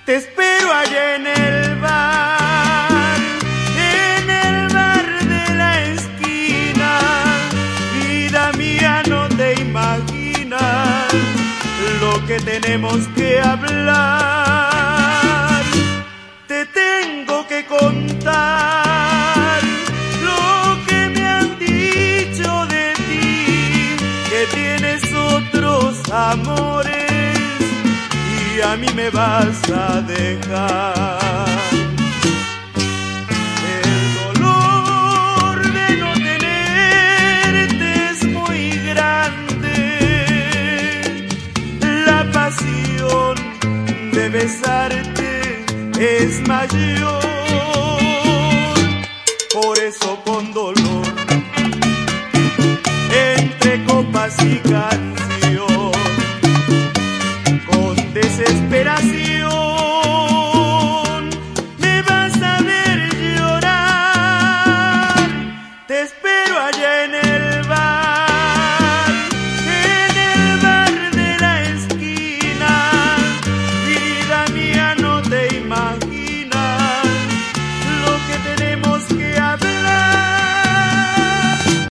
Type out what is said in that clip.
Te espero allá en el bar de la esquina. Vida mía, no te imaginas lo que tenemos que hablar. Te tengo que contar lo que me han dicho de ti, que tienes otros amores y a mí me vas a dejar. El dolor de no tenerte es muy grande, la pasión de besarte es mayor, por eso con dolor